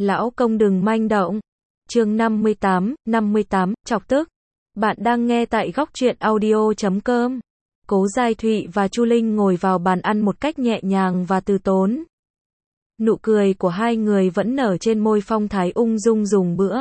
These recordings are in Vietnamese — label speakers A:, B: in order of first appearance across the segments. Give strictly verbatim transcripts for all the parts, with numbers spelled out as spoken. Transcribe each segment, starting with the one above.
A: Lão công đừng manh động. Chương năm mươi tám, năm mươi tám, chọc tức. Bạn đang nghe tại góc truyện audio chấm com. Cố Giai Thụy và Chu Linh ngồi vào bàn ăn một cách nhẹ nhàng và từ tốn. Nụ cười của hai người vẫn nở trên môi phong thái ung dung dùng bữa.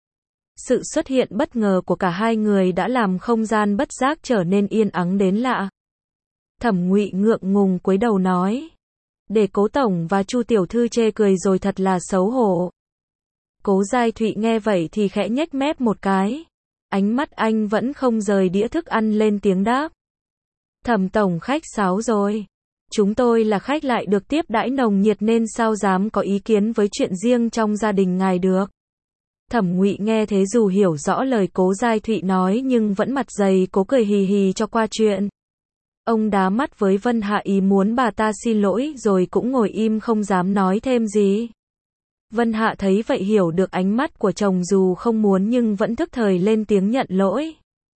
A: Sự xuất hiện bất ngờ của cả hai người đã làm không gian bất giác trở nên yên ắng đến lạ. Thẩm Ngụy ngượng ngùng cúi đầu nói. Để Cố tổng và Chu tiểu thư chê cười rồi thật là xấu hổ. Cố Giai Thụy nghe vậy thì khẽ nhếch mép một cái. Ánh mắt anh vẫn không rời đĩa thức ăn lên tiếng đáp. Thẩm tổng khách sáo rồi. Chúng tôi là khách lại được tiếp đãi nồng nhiệt nên sao dám có ý kiến với chuyện riêng trong gia đình ngài được. Thẩm Ngụy nghe thế dù hiểu rõ lời Cố Giai Thụy nói nhưng vẫn mặt dày cố cười hì hì cho qua chuyện. Ông đá mắt với Vân Hạ ý muốn bà ta xin lỗi rồi cũng ngồi im không dám nói thêm gì. Vân Hạ thấy vậy hiểu được ánh mắt của chồng dù không muốn nhưng vẫn thức thời lên tiếng nhận lỗi.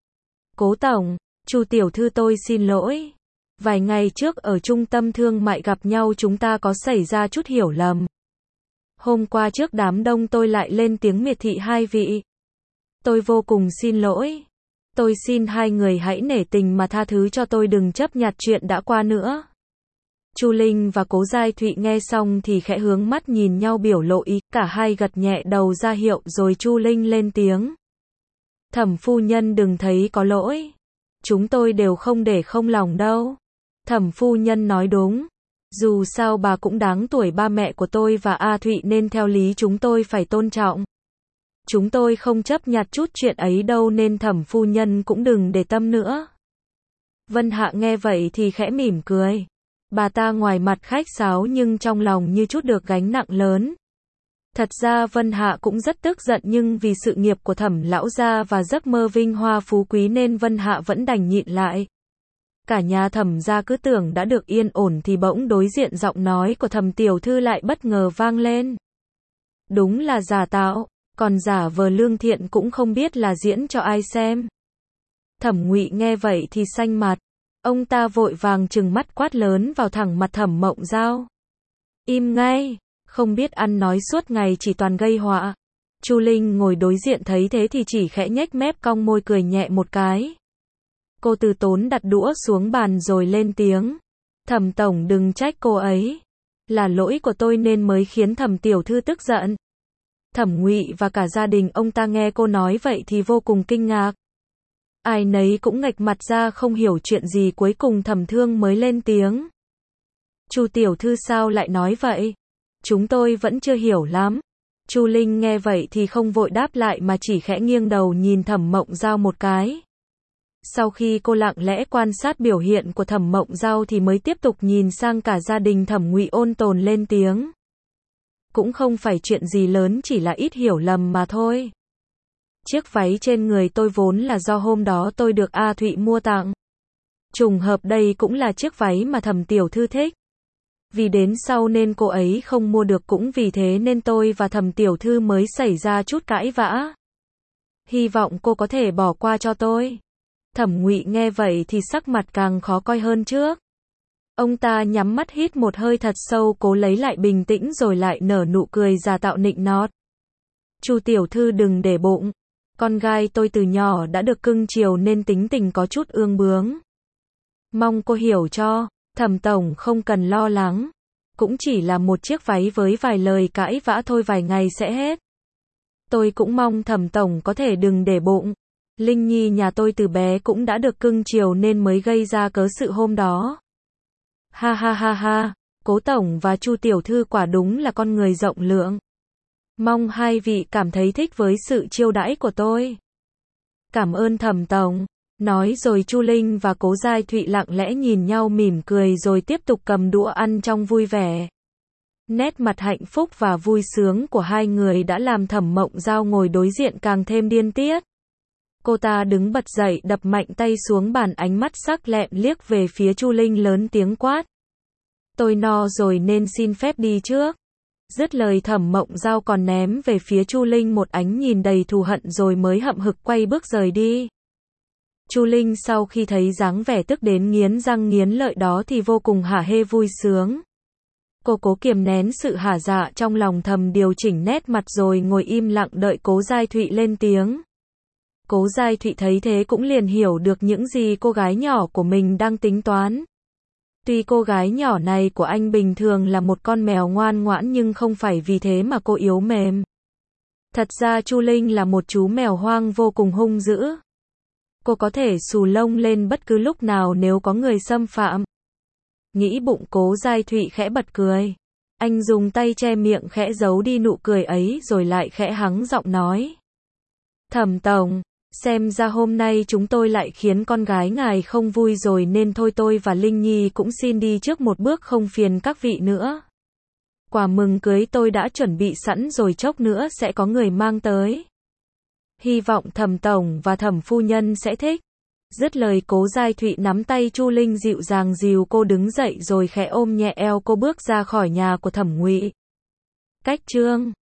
A: Cố tổng, Chu tiểu thư tôi xin lỗi. Vài ngày trước ở trung tâm thương mại gặp nhau chúng ta có xảy ra chút hiểu lầm. Hôm qua trước đám đông tôi lại lên tiếng miệt thị hai vị. Tôi vô cùng xin lỗi. Tôi xin hai người hãy nể tình mà tha thứ cho tôi, đừng chấp nhặt chuyện đã qua nữa. Chu Linh và Cố Giai Thụy nghe xong thì khẽ hướng mắt nhìn nhau biểu lộ ý, cả hai gật nhẹ đầu ra hiệu rồi Chu Linh lên tiếng. Thẩm phu nhân đừng thấy có lỗi. Chúng tôi đều không để không lòng đâu. Thẩm phu nhân nói đúng. Dù sao bà cũng đáng tuổi ba mẹ của tôi và A Thụy nên theo lý chúng tôi phải tôn trọng. Chúng tôi không chấp nhặt chút chuyện ấy đâu nên thẩm phu nhân cũng đừng để tâm nữa. Vân Hạ nghe vậy thì khẽ mỉm cười. Bà ta ngoài mặt khách sáo nhưng trong lòng như chút được gánh nặng lớn. Thật ra Vân Hạ cũng rất tức giận nhưng vì sự nghiệp của Thẩm lão gia và giấc mơ vinh hoa phú quý nên Vân Hạ vẫn đành nhịn lại. Cả nhà Thẩm gia cứ tưởng đã được yên ổn thì bỗng đối diện giọng nói của Thẩm tiểu thư lại bất ngờ vang lên. Đúng là giả tạo, còn giả vờ lương thiện cũng không biết là diễn cho ai xem. Thẩm Ngụy nghe vậy thì xanh mặt. Ông ta vội vàng trừng mắt quát lớn vào thẳng mặt Thẩm Mộng Giao. Im ngay, không biết ăn nói suốt ngày chỉ toàn gây họa. Chu Linh ngồi đối diện thấy thế thì chỉ khẽ nhếch mép cong môi cười nhẹ một cái. Cô từ tốn đặt đũa xuống bàn rồi lên tiếng. Thẩm tổng đừng trách cô ấy. Là lỗi của tôi nên mới khiến Thẩm tiểu thư tức giận. Thẩm Ngụy và cả gia đình ông ta nghe cô nói vậy thì vô cùng kinh ngạc. Ai nấy cũng nghệch mặt ra không hiểu chuyện gì, cuối cùng Thẩm Thương mới lên tiếng. Chu tiểu thư sao lại nói vậy? Chúng tôi vẫn chưa hiểu lắm. Chu Linh nghe vậy thì không vội đáp lại mà chỉ khẽ nghiêng đầu nhìn Thẩm Mộng Giao một cái. Sau khi cô lặng lẽ quan sát biểu hiện của Thẩm Mộng Giao thì mới tiếp tục nhìn sang cả gia đình Thẩm Ngụy ôn tồn lên tiếng. Cũng không phải chuyện gì lớn, chỉ là ít hiểu lầm mà thôi. Chiếc váy trên người tôi vốn là do hôm đó tôi được A Thụy mua tặng. Trùng hợp đây cũng là chiếc váy mà Thẩm tiểu thư thích. Vì đến sau nên cô ấy không mua được, cũng vì thế nên tôi và Thẩm tiểu thư mới xảy ra chút cãi vã. Hy vọng cô có thể bỏ qua cho tôi. Thẩm Ngụy nghe vậy thì sắc mặt càng khó coi hơn trước. Ông ta nhắm mắt hít một hơi thật sâu cố lấy lại bình tĩnh rồi lại nở nụ cười giả tạo nịnh nọt. Chu tiểu thư đừng để bụng. Con gái tôi từ nhỏ đã được cưng chiều nên tính tình có chút ương bướng. Mong cô hiểu cho. Thẩm tổng không cần lo lắng. Cũng chỉ là một chiếc váy với vài lời cãi vã thôi, vài ngày sẽ hết. Tôi cũng mong Thẩm tổng có thể đừng để bụng. Linh Nhi nhà tôi từ bé cũng đã được cưng chiều nên mới gây ra cớ sự hôm đó. Ha ha ha ha, Cố tổng và Chu tiểu thư quả đúng là con người rộng lượng. Mong hai vị cảm thấy thích với sự chiêu đãi của tôi. Cảm ơn Thẩm tổng. Nói rồi Chu Linh và Cố Giai Thụy lặng lẽ nhìn nhau mỉm cười rồi tiếp tục cầm đũa ăn trong vui vẻ. Nét mặt hạnh phúc và vui sướng của hai người đã làm Thẩm Mộng Giao ngồi đối diện càng thêm điên tiết. Cô ta đứng bật dậy đập mạnh tay xuống bàn, ánh mắt sắc lẹm liếc về phía Chu Linh lớn tiếng quát. Tôi no rồi nên xin phép đi trước. Dứt lời Thẩm Mộng Giao còn ném về phía Chu Linh một ánh nhìn đầy thù hận rồi mới hậm hực quay bước rời đi. Chu Linh sau khi thấy dáng vẻ tức đến nghiến răng nghiến lợi đó thì vô cùng hả hê vui sướng. Cô cố kiềm nén sự hả dạ trong lòng, thầm điều chỉnh nét mặt rồi ngồi im lặng đợi Cố Giai Thụy lên tiếng. Cố Giai Thụy thấy thế cũng liền hiểu được những gì cô gái nhỏ của mình đang tính toán. Tuy cô gái nhỏ này của anh bình thường là một con mèo ngoan ngoãn nhưng không phải vì thế mà cô yếu mềm. Thật ra Chu Linh là một chú mèo hoang vô cùng hung dữ. Cô có thể xù lông lên bất cứ lúc nào nếu có người xâm phạm. Nghĩ bụng, Cố Giai Thụy khẽ bật cười. Anh dùng tay che miệng khẽ giấu đi nụ cười ấy rồi lại khẽ hắng giọng nói. Thẩm tổng, xem ra hôm nay chúng tôi lại khiến con gái ngài không vui rồi nên thôi tôi và Linh Nhi cũng xin đi trước một bước không phiền các vị nữa. Quà mừng cưới tôi đã chuẩn bị sẵn rồi, chốc nữa sẽ có người mang tới. Hy vọng Thẩm tổng và Thẩm phu nhân sẽ thích. Dứt lời, Cố Giai Thụy nắm tay Chu Linh dịu dàng dìu cô đứng dậy rồi khẽ ôm nhẹ eo cô bước ra khỏi nhà của Thẩm Ngụy. Cách chương